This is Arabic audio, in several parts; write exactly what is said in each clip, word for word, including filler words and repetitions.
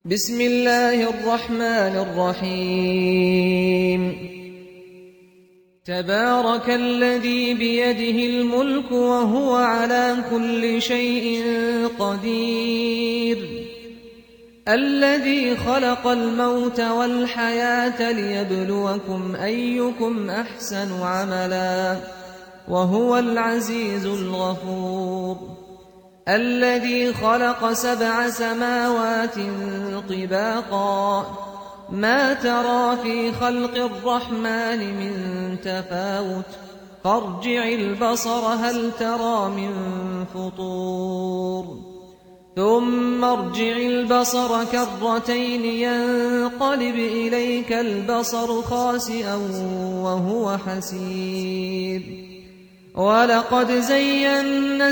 بسم الله الرحمن الرحيم تبارك الذي بيده الملك وهو على كل شيء قدير الذي خلق الموت والحياة ليبلوكم أيكم أحسن عملا وهو العزيز الغفور الذي خلق سبع سماوات طباقا ما ترى في خلق الرحمن من تفاوت فارجع البصر هل ترى من فطور ثم ارجع البصر كرتين ينقلب إليك البصر خاسئا وهو حسير ولقد زينا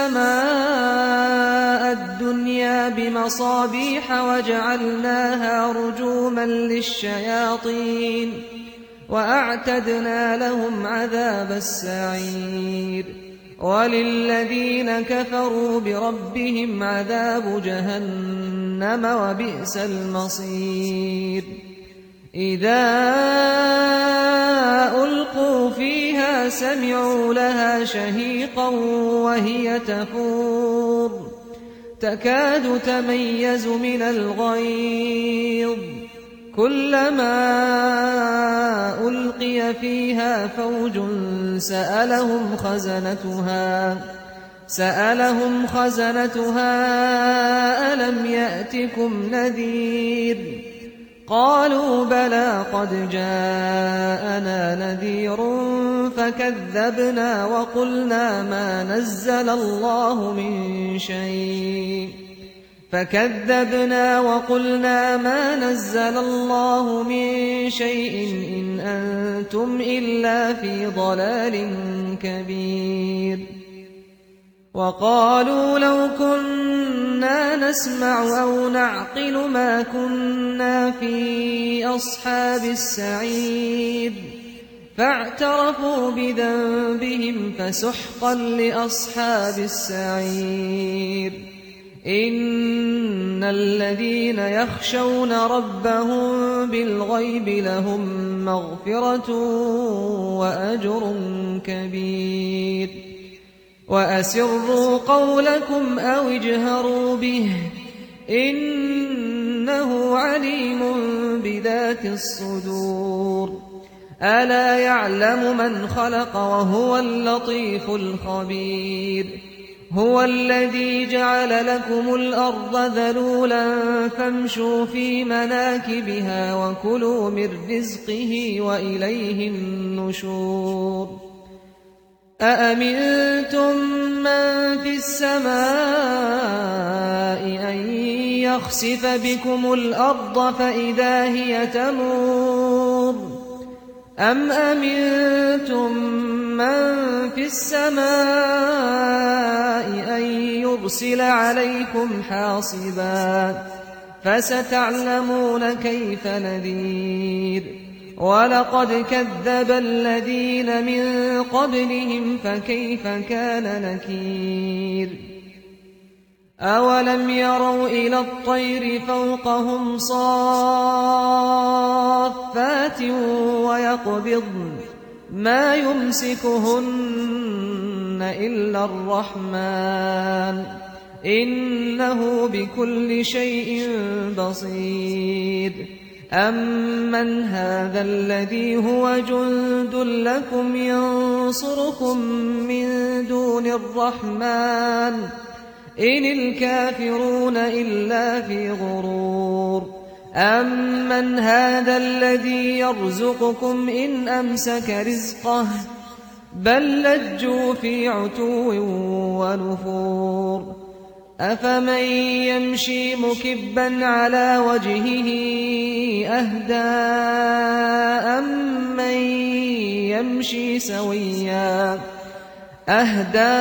السماء الدنيا بمصابيح وجعلناها رجوما للشياطين وأعتدنا لهم عذاب السعير وللذين كفروا بربهم عذاب جهنم وبئس المصير إذا ألقوا فيها سمعوا لها شهيقا وهي تفور تكاد تميز من الغيظ كلما ألقي فيها فوج سألهم خزنتها سألهم خزنتها ألم يأتكم نذير قالوا بلى قد جاءنا نذير فكذبنا وقلنا ما نزل الله من شيء فكذبنا وقلنا ما نزل الله من شيء إن أنتم إلا في ضلال كبير وقالوا لو كنا نسمع أو نعقل ما كنا في أصحاب السعير فاعترفوا بذنبهم فسحقا لأصحاب السعير إن الذين يخشون ربهم بالغيب لهم مغفرة وأجر كبير وأسروا قولكم أو اجهروا به إنه عليم بذات الصدور ألا يعلم من خلق وهو اللطيف الخبير هو الذي جعل لكم الأرض ذلولا فامشوا في مناكبها وكلوا من رزقه وإليه النشور أأمنتم من في السماء أن يخسف بكم الأرض فإذا هي تمور أم أمنتم من في السماء أن يرسل عليكم حاصبا فستعلمون كيف نذير ولقد كذب الذين من قبلهم فكيف كان نكير أولم يروا إلى الطير فوقهم صافات ويقبضن ما يمسكهن إلا الرحمن إنه بكل شيء بصير أمن هذا الذي هو جند لكم ينصركم من دون الرحمن إن الكافرون إلا في غرور أمن هذا الذي يرزقكم إن أمسك رزقه بل لجوا في عتو ونفور أفمن يمشي مكبا على وجهه أهدى أمن يمشي سويا أهدى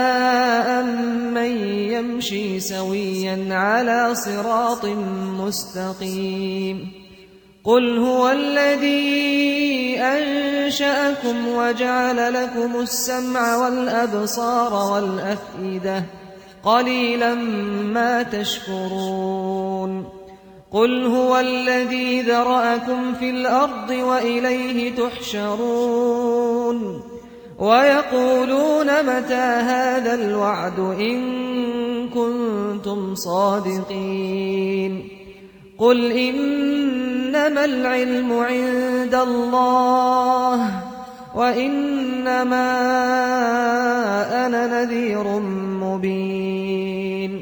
أمن يمشي سويا على صراط مستقيم قل هو الذي أنشأكم وجعل لكم السمع والأبصار والأفئدة قليلا ما تشكرون قل هو الذي ذرأكم في الأرض وإليه تحشرون ويقولون متى هذا الوعد إن كنتم صادقين قل إنما العلم عند الله وإنما أنا نذير مبين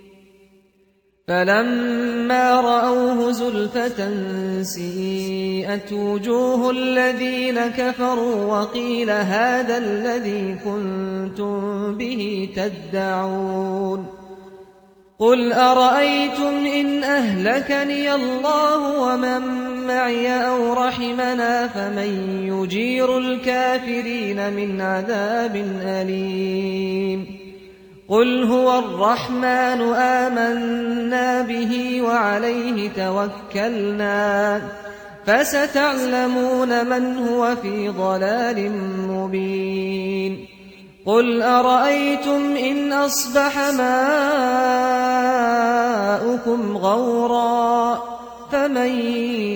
فلما رأوه زلفة سيئت وجوه الذين كفروا وقيل هذا الذي كنتم به تدعون قل أرأيتم إن أهلكني الله ومن معي أو رحمنا فمن يجير الكافرين من عذاب أليم قل هو الرحمن آمنا به وعليه توكلنا فستعلمون من هو في ضلال مبين قل أرأيتم إن أصبح ماؤكم غورا فمن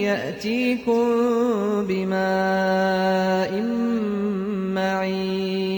يأتيكم بماء معين